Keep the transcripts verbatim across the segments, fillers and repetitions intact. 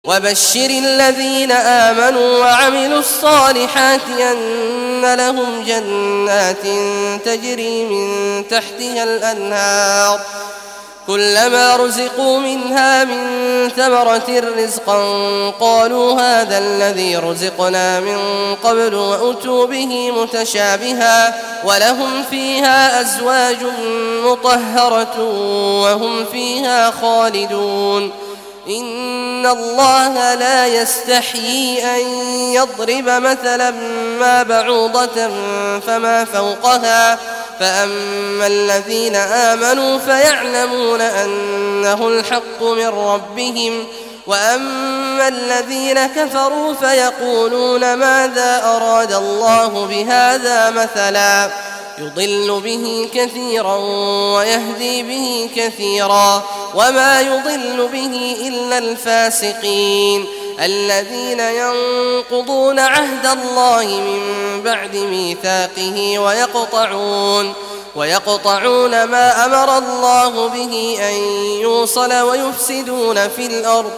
وبشر الذين آمنوا وعملوا الصالحات أن لهم جنات تجري من تحتها الأنهار كلما رزقوا منها من ثمرة رزقا قالوا هذا الذي رزقنا من قبل وأتوا به متشابها ولهم فيها أزواج مطهرة وهم فيها خالدون. إن الله لا يستحيي أن يضرب مثلا ما بعوضة فما فوقها فأما الذين آمنوا فيعلمون أنه الحق من ربهم وأما الذين كفروا فيقولون ماذا أراد الله بهذا مثلا يضل به كثيرا ويهدي به كثيرا وما يضل به إلا الفاسقين الذين ينقضون عهد الله من بعد ميثاقه ويقطعون ويقطعون ما أمر الله به أن يوصل ويفسدون في الأرض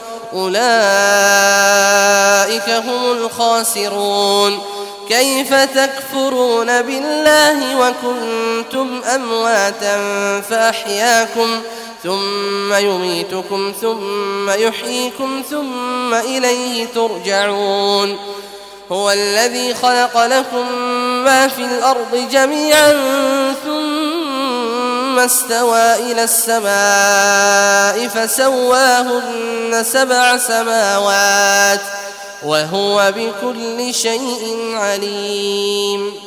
أولئك هم الخاسرون. كيف تكفرون بالله وكنتم أمواتا فأحياكم ثم يميتكم ثم يحييكم ثم إليه ترجعون. هو الذي خلق لكم ما في الأرض جميعا ثم استوى إلى السماء فسواهن سبع سماوات وهو بكل شيء عليم.